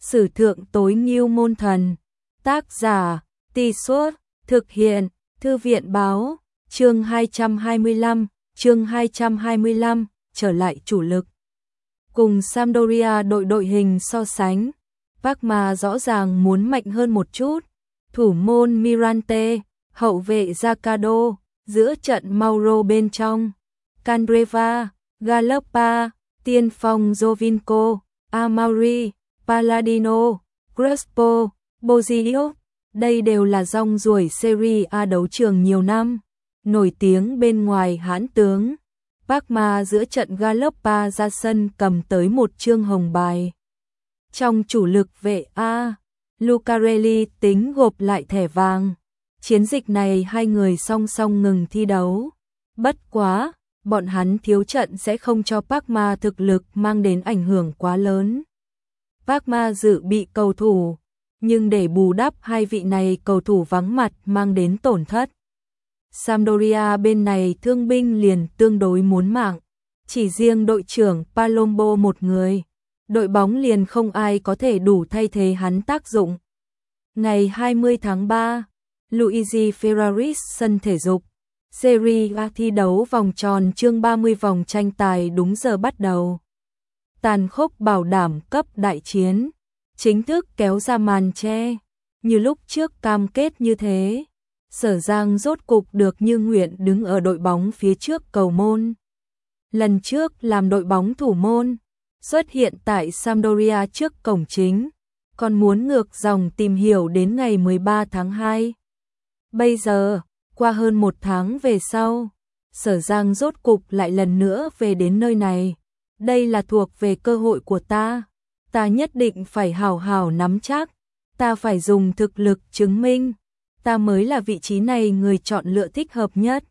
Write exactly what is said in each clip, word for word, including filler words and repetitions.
Sử thượng tối ngưu môn thần. Tác giả, Tì Suốt, thực hiện, Thư viện báo, chương hai trăm hai mươi lăm, chương hai trăm hai mươi lăm, trở lại chủ lực. Cùng Sampdoria đội đội hình so sánh, Parma rõ ràng muốn mạnh hơn một chút. Thủ môn Mirante, hậu vệ Zaccardo, giữa trận Mauro bên trong, Candreva, Galoppa, tiên phong Giovinco, Amauri, Palladino, Crespo, Bozio. Đây đều là rong ruổi Serie A đấu trường nhiều năm, nổi tiếng bên ngoài hãn tướng. Parma giữa trận Galoppa ra sân cầm tới một chương hồng bài. Trong chủ lực vệ A, Lucarelli tính gộp lại thẻ vàng. Chiến dịch này hai người song song ngừng thi đấu. Bất quá, bọn hắn thiếu trận sẽ không cho Parma thực lực mang đến ảnh hưởng quá lớn. Parma dự bị cầu thủ, nhưng để bù đắp hai vị này cầu thủ vắng mặt mang đến tổn thất. Sampdoria bên này thương binh liền tương đối muốn mạng, chỉ riêng đội trưởng Palombo một người, đội bóng liền không ai có thể đủ thay thế hắn tác dụng. Ngày hai mươi tháng ba, Luigi Ferraris sân thể dục, Serie A thi đấu vòng tròn chương ba mươi vòng tranh tài đúng giờ bắt đầu. Tàn khốc bảo đảm cấp đại chiến, chính thức kéo ra màn che, như lúc trước cam kết như thế. Sở Giang rốt cục được như nguyện đứng ở đội bóng phía trước cầu môn. Lần trước làm đội bóng thủ môn, xuất hiện tại Sampdoria trước cổng chính, còn muốn ngược dòng tìm hiểu đến ngày mười ba tháng hai. Bây giờ, qua hơn một tháng về sau, Sở Giang rốt cục lại lần nữa về đến nơi này. Đây là thuộc về cơ hội của ta, ta nhất định phải hào hào nắm chắc, ta phải dùng thực lực chứng minh, ta mới là vị trí này người chọn lựa thích hợp nhất.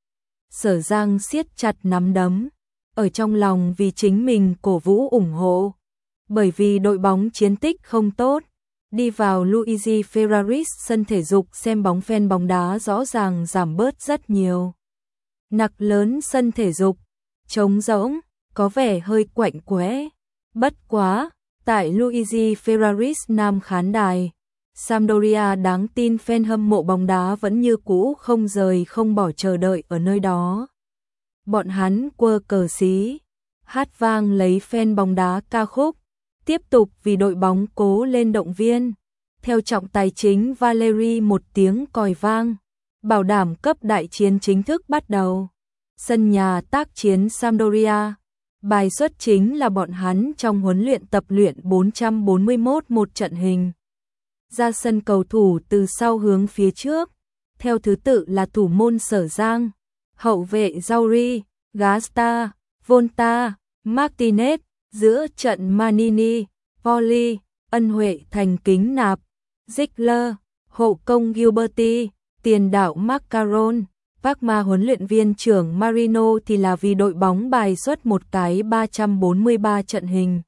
Sở Giang siết chặt nắm đấm, ở trong lòng vì chính mình cổ vũ ủng hộ, bởi vì đội bóng chiến tích không tốt. Đi vào Luigi Ferraris sân thể dục xem bóng fan bóng đá rõ ràng giảm bớt rất nhiều. Nặc lớn sân thể dục, trống rỗng, có vẻ hơi quạnh quẽ. Bất quá, tại Luigi Ferraris Nam khán đài, Sampdoria đáng tin fan hâm mộ bóng đá vẫn như cũ không rời không bỏ chờ đợi ở nơi đó. Bọn hắn quơ cờ xí, hát vang lấy fan bóng đá ca khúc, tiếp tục vì đội bóng cố lên động viên. Theo trọng tài chính Valeri một tiếng còi vang, bảo đảm cấp đại chiến chính thức bắt đầu. Sân nhà tác chiến Sampdoria, bài xuất chính là bọn hắn trong huấn luyện tập luyện bốn trăm bốn mươi mốt một trận hình. Ra sân cầu thủ từ sau hướng phía trước, theo thứ tự là thủ môn Sở Giang, hậu vệ Zauri, Gasta, Volta, Martinez, giữa trận Manini, Poli, Ân Huệ thành kính nạp, Ziegler, hậu công Gilberti, tiền đạo Macaron. Parma huấn luyện viên trưởng Marino thì là vì đội bóng bài xuất một cái ba trăm bốn mươi ba trận hình.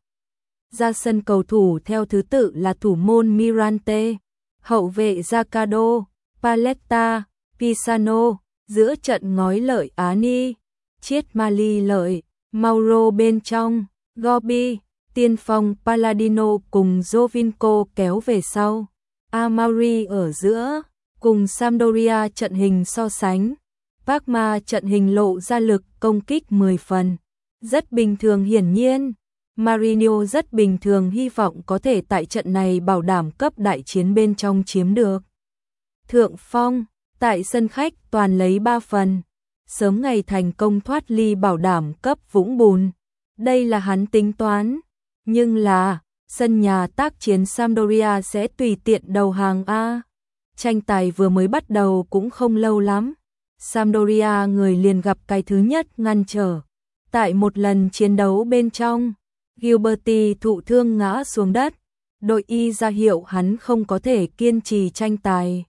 Ra sân cầu thủ theo thứ tự là thủ môn Mirante, hậu vệ Zaccardo, Paletta, Pisano, giữa trận ngói lợi Ani, Chiết Mali lợi, Mauro bên trong, Gobi, tiên phong Palladino cùng Giovinco kéo về sau, Amauri ở giữa. Cùng Sampdoria trận hình so sánh, Parma trận hình lộ ra lực công kích mười phần. Rất bình thường, hiển nhiên, Marino rất bình thường hy vọng có thể tại trận này bảo đảm cấp đại chiến bên trong chiếm được thượng phong. Tại sân khách toàn lấy ba phần, sớm ngày thành công thoát ly bảo đảm cấp vũng bùn. Đây là hắn tính toán, nhưng là sân nhà tác chiến Sampdoria sẽ tùy tiện đầu hàng A. Tranh tài vừa mới bắt đầu cũng không lâu lắm, Sampdoria người liền gặp cái thứ nhất ngăn trở. Tại một lần chiến đấu bên trong, Gilberti thụ thương ngã xuống đất, đội y ra hiệu hắn không có thể kiên trì tranh tài.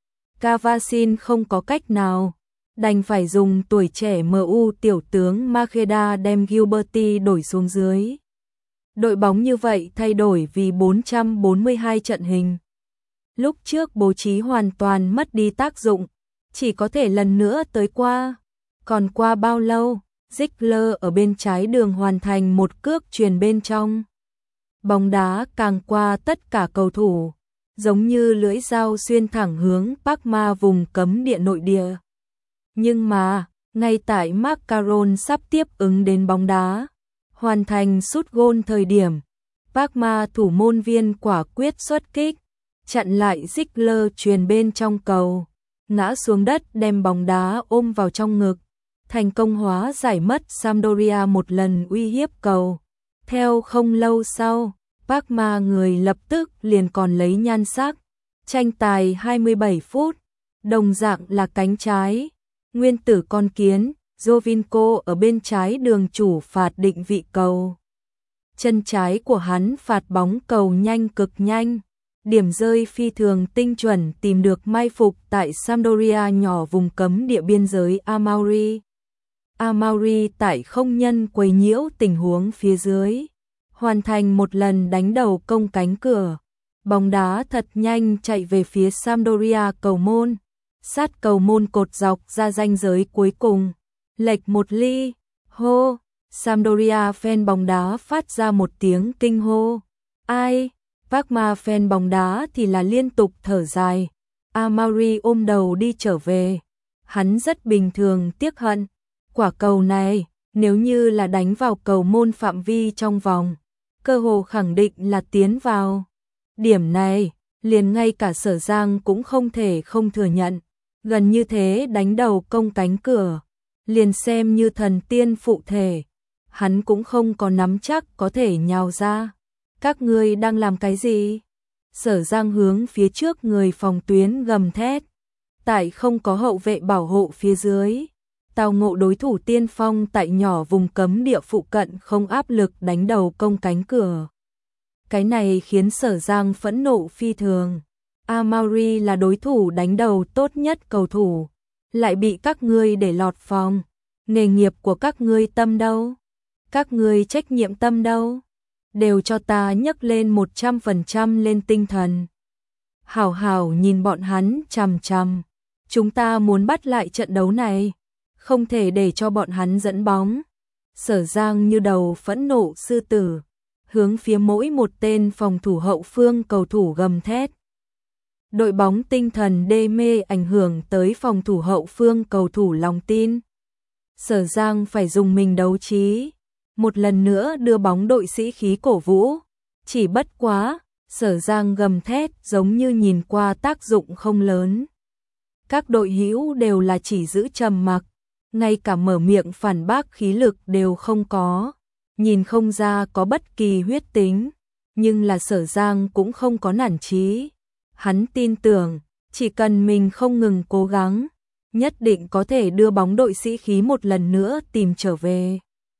Cavasin không có cách nào, đành phải dùng tuổi trẻ em u tiểu tướng Macheda đem Gilberti đổi xuống dưới. Đội bóng như vậy thay đổi vì bốn trăm bốn mươi hai trận hình. Lúc trước bố trí hoàn toàn mất đi tác dụng, chỉ có thể lần nữa tới qua. Còn qua bao lâu, Ziegler ở bên trái đường hoàn thành một cước chuyền bên trong. Bóng đá càng qua tất cả cầu thủ, giống như lưỡi dao xuyên thẳng hướng Parma vùng cấm địa nội địa. Nhưng mà, ngay tại Macaron sắp tiếp ứng đến bóng đá, hoàn thành sút gôn thời điểm, Parma thủ môn viên quả quyết xuất kích, chặn lại Ziegler chuyền bên trong cầu, ngã xuống đất đem bóng đá ôm vào trong ngực, thành công hóa giải mất Sampdoria một lần uy hiếp cầu. Theo không lâu sau, Parma người lập tức liền còn lấy nhan sắc, tranh tài hai mươi bảy phút, đồng dạng là cánh trái, nguyên tử con kiến, Jovinko ở bên trái đường chủ phạt định vị cầu. Chân trái của hắn phạt bóng cầu nhanh cực nhanh, điểm rơi phi thường tinh chuẩn tìm được mai phục tại Sampdoria nhỏ vùng cấm địa biên giới Amauri. Amauri tại không nhân quấy nhiễu tình huống phía dưới, hoàn thành một lần đánh đầu công cánh cửa. Bóng đá thật nhanh chạy về phía Sampdoria cầu môn, sát cầu môn cột dọc ra ranh giới cuối cùng, lệch một ly, hô, Sampdoria fan bóng đá phát ra một tiếng kinh hô. Ai? Parma fan bóng đá thì là liên tục thở dài. Amauri ôm đầu đi trở về. Hắn rất bình thường tiếc hận. Quả cầu này, nếu như là đánh vào cầu môn phạm vi trong vòng, cơ hồ khẳng định là tiến vào. Điểm này, liền ngay cả Sở Giang cũng không thể không thừa nhận. Gần như thế đánh đầu công cánh cửa, liền xem như thần tiên phụ thể, hắn cũng không có nắm chắc có thể nhào ra. Các ngươi đang làm cái gì? Sở Giang hướng phía trước người phòng tuyến gầm thét. Tại không có hậu vệ bảo hộ phía dưới, tào ngộ đối thủ tiên phong tại nhỏ vùng cấm địa phụ cận không áp lực đánh đầu công cánh cửa. Cái này khiến Sở Giang phẫn nộ phi thường. Amauri là đối thủ đánh đầu tốt nhất cầu thủ, lại bị các ngươi để lọt phòng. Nghề nghiệp của các ngươi tâm đâu? Các ngươi trách nhiệm tâm đâu? Đều cho ta nhấc lên một trăm phần trăm lên tinh thần. Hảo hảo nhìn bọn hắn chằm chằm. Chúng ta muốn bắt lại trận đấu này, không thể để cho bọn hắn dẫn bóng. Sở Giang như đầu phẫn nộ sư tử, hướng phía mỗi một tên phòng thủ hậu phương cầu thủ gầm thét. Đội bóng tinh thần đê mê ảnh hưởng tới phòng thủ hậu phương cầu thủ lòng tin. Sở Giang phải dùng mình đấu trí, một lần nữa đưa bóng đội sĩ khí cổ vũ. Chỉ bất quá, Sở Giang gầm thét giống như nhìn qua tác dụng không lớn. Các đội hữu đều là chỉ giữ trầm mặc, ngay cả mở miệng phản bác khí lực đều không có, nhìn không ra có bất kỳ huyết tính, nhưng là Sở Giang cũng không có nản chí. Hắn tin tưởng, chỉ cần mình không ngừng cố gắng, nhất định có thể đưa bóng đội sĩ khí một lần nữa tìm trở về.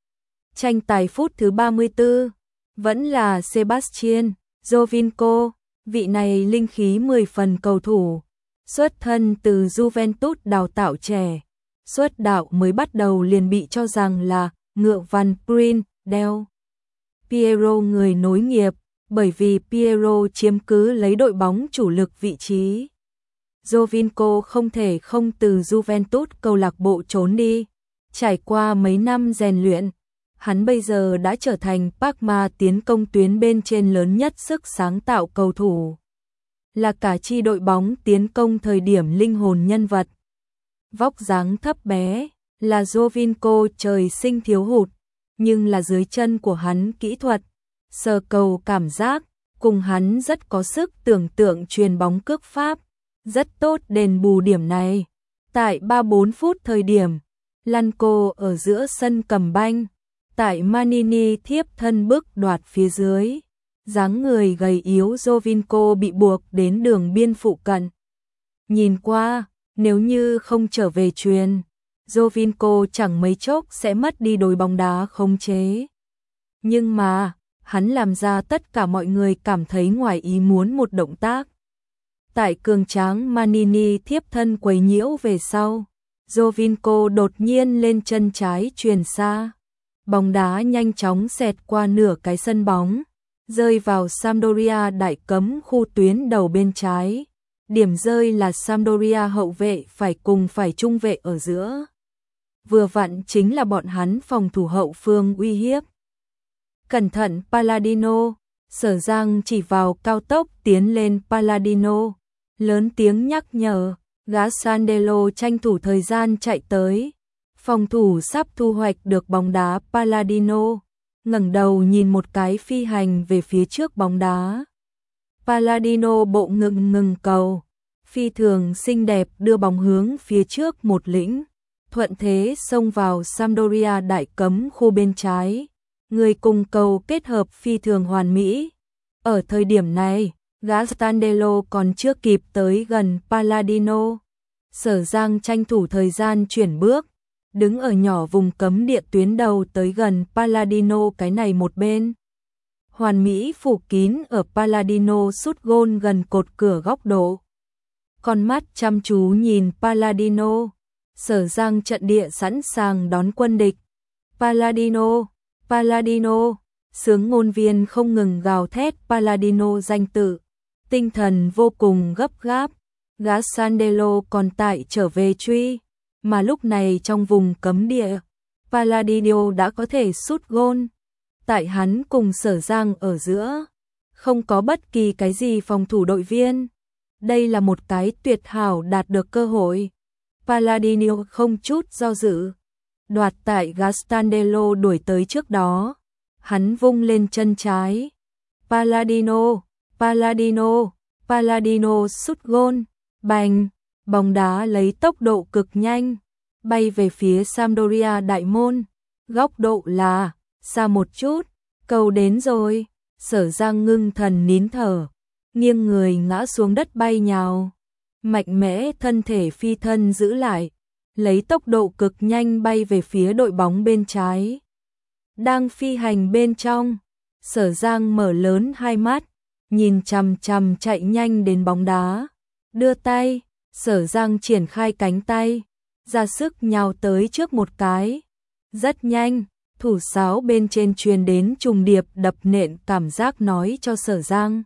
Tranh tài phút thứ ba mươi tư, vẫn là Sebastian Jovinko, vị này linh khí mười phần cầu thủ, xuất thân từ Juventus đào tạo trẻ, xuất đạo mới bắt đầu liền bị cho rằng là ngựa Van Prin đeo Piero người nối nghiệp, bởi vì Piero chiếm cứ lấy đội bóng chủ lực vị trí. Jovinko không thể không từ Juventus câu lạc bộ trốn đi, trải qua mấy năm rèn luyện, hắn bây giờ đã trở thành Parma tiến công tuyến bên trên lớn nhất sức sáng tạo cầu thủ, là cả chi đội bóng tiến công thời điểm linh hồn nhân vật. Vóc dáng thấp bé, là Jovinko trời sinh thiếu hụt, nhưng là dưới chân của hắn kỹ thuật, sờ cầu cảm giác, cùng hắn rất có sức tưởng tượng truyền bóng cước pháp, rất tốt đền bù điểm này. Tại ba mươi bốn phút thời điểm, Lanco ở giữa sân cầm banh, tại Manini thiếp thân bức đoạt phía dưới, dáng người gầy yếu Jovinko bị buộc đến đường biên phụ cận. Nhìn qua, nếu như không trở về chuyền, Jovinko chẳng mấy chốc sẽ mất đi đối bóng đá khống chế. Nhưng mà, hắn làm ra tất cả mọi người cảm thấy ngoài ý muốn một động tác. Tại cường tráng Manini thiếp thân quấy nhiễu về sau, Jovinko đột nhiên lên chân trái chuyền xa. Bóng đá nhanh chóng xẹt qua nửa cái sân bóng, rơi vào Sampdoria đại cấm khu tuyến đầu bên trái. Điểm rơi là Sampdoria hậu vệ phải cùng phải trung vệ ở giữa. Vừa vặn chính là bọn hắn phòng thủ hậu phương uy hiếp. Cẩn thận Palladino, Sở Giang chỉ vào cao tốc tiến lên Palladino, lớn tiếng nhắc nhở, gã Sandelo tranh thủ thời gian chạy tới. Phòng thủ sắp thu hoạch được bóng đá Palladino, ngẩng đầu nhìn một cái phi hành về phía trước bóng đá. Palladino bộ ngừng ngừng cầu, phi thường xinh đẹp đưa bóng hướng phía trước một lĩnh, thuận thế xông vào Sampdoria đại cấm khu bên trái. Người cùng cầu kết hợp phi thường hoàn mỹ. Ở thời điểm này, gã Sandelo còn chưa kịp tới gần Palladino. Sở Giang tranh thủ thời gian chuyển bước, đứng ở nhỏ vùng cấm địa tuyến đầu tới gần Palladino cái này một bên. Hoàn mỹ phủ kín ở Palladino sút gôn gần cột cửa góc độ. Con mắt chăm chú nhìn Palladino, Sở Giang trận địa sẵn sàng đón quân địch. Palladino, Palladino, sướng ngôn viên không ngừng gào thét Palladino danh tự, tinh thần vô cùng gấp gáp. Gã Sandelo còn tại trở về truy, mà lúc này trong vùng cấm địa, Palladino đã có thể sút gôn. Tại hắn cùng Sở Giang ở giữa, không có bất kỳ cái gì phòng thủ đội viên. Đây là một cái tuyệt hảo đạt được cơ hội. Palladino không chút do dự, đoạt tại gã Sandelo đuổi tới trước đó. Hắn vung lên chân trái. Palladino, Palladino, Palladino sút gôn. Bành, bóng đá lấy tốc độ cực nhanh, bay về phía Sampdoria đại môn. Góc độ là, xa một chút, cầu đến rồi. Sở Giang ngưng thần nín thở, nghiêng người ngã xuống đất bay nhào. Mạnh mẽ thân thể phi thân giữ lại, lấy tốc độ cực nhanh bay về phía đội bóng bên trái. Đang phi hành bên trong, Sở Giang mở lớn hai mắt, nhìn chằm chằm chạy nhanh đến bóng đá. Đưa tay, Sở Giang triển khai cánh tay, ra sức nhào tới trước một cái. Rất nhanh, thủ sáo bên trên truyền đến trùng điệp đập nện cảm giác nói cho Sở Giang.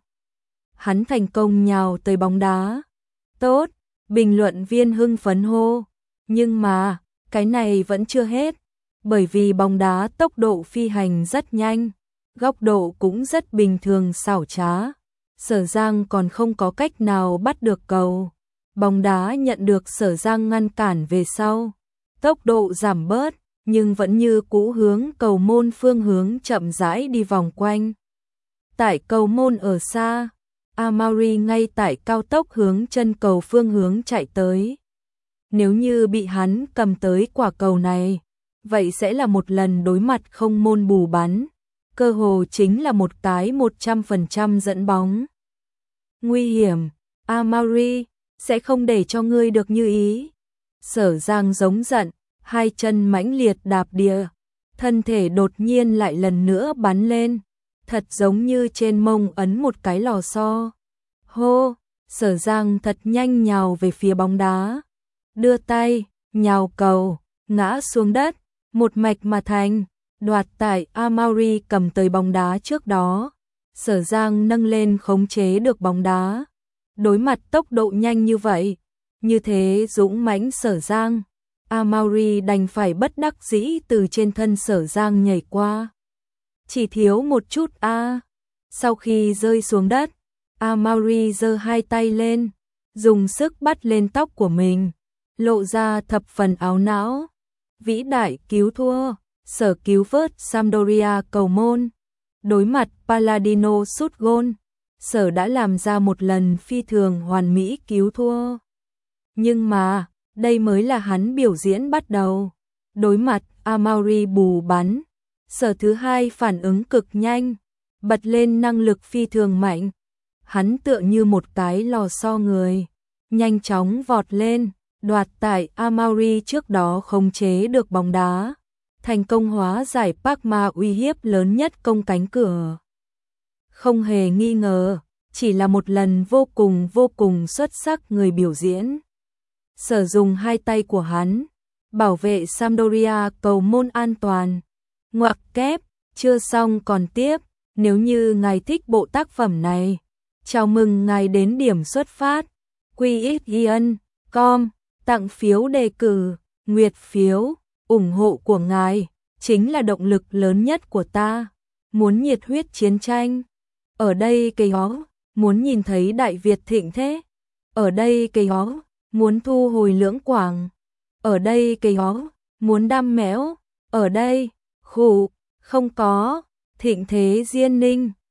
Hắn thành công nhào tới bóng đá. Tốt, bình luận viên hưng phấn hô. Nhưng mà, cái này vẫn chưa hết. Bởi vì bóng đá tốc độ phi hành rất nhanh, góc độ cũng rất bình thường xảo trá. Sở Giang còn không có cách nào bắt được cầu. Bóng đá nhận được Sở Giang ngăn cản về sau. Tốc độ giảm bớt, nhưng vẫn như cũ hướng cầu môn phương hướng chậm rãi đi vòng quanh. Tại cầu môn ở xa, Amaury ngay tại cao tốc hướng chân cầu phương hướng chạy tới. Nếu như bị hắn cầm tới quả cầu này, vậy sẽ là một lần đối mặt không môn bù bắn. Cơ hồ chính là một cái một trăm phần trăm dẫn bóng. Nguy hiểm, Amaury, sẽ không để cho ngươi được như ý. Sở Giang giống giận, hai chân mãnh liệt đạp địa, thân thể đột nhiên lại lần nữa bắn lên, thật giống như trên mông ấn một cái lò xo. Hô, Sở Giang thật nhanh nhào về phía bóng đá, đưa tay, nhào cầu, ngã xuống đất, một mạch mà thành, đoạt tại Amaury cầm tới bóng đá trước đó. Sở Giang nâng lên khống chế được bóng đá. Đối mặt tốc độ nhanh như vậy, như thế dũng mãnh Sở Giang, Amaury đành phải bất đắc dĩ từ trên thân Sở Giang nhảy qua. Chỉ thiếu một chút a. À. Sau khi rơi xuống đất, Amaury giơ hai tay lên, dùng sức bắt lên tóc của mình, lộ ra thập phần áo não. Vĩ đại cứu thua, Sở cứu vớt Sampdoria cầu môn. Đối mặt Palladino sút gôn, Sở đã làm ra một lần phi thường hoàn mỹ cứu thua. Nhưng mà, đây mới là hắn biểu diễn bắt đầu. Đối mặt Amaury bù bắn, Sở thứ hai phản ứng cực nhanh, bật lên năng lực phi thường mạnh. Hắn tựa như một cái lò xo người, nhanh chóng vọt lên, đoạt tại Amaury trước đó khống chế được bóng đá, thành công hóa giải Parma uy hiếp lớn nhất công cánh cửa. Không hề nghi ngờ, chỉ là một lần vô cùng vô cùng xuất sắc người biểu diễn. Sở dùng hai tay của hắn, bảo vệ Sampdoria cầu môn an toàn. Ngoặc kép, chưa xong còn tiếp, nếu như ngài thích bộ tác phẩm này, chào mừng ngài đến điểm xuất phát. quy ích ian chấm com, tặng phiếu đề cử, nguyệt phiếu, ủng hộ của ngài chính là động lực lớn nhất của ta. Muốn nhiệt huyết chiến tranh, ở đây cây ó, muốn nhìn thấy Đại Việt thịnh thế, ở đây cây ó, muốn thu hồi Lưỡng Quảng, ở đây cây ó, muốn đam mẽo, ở đây, khụ, không có, thịnh thế Diên Ninh.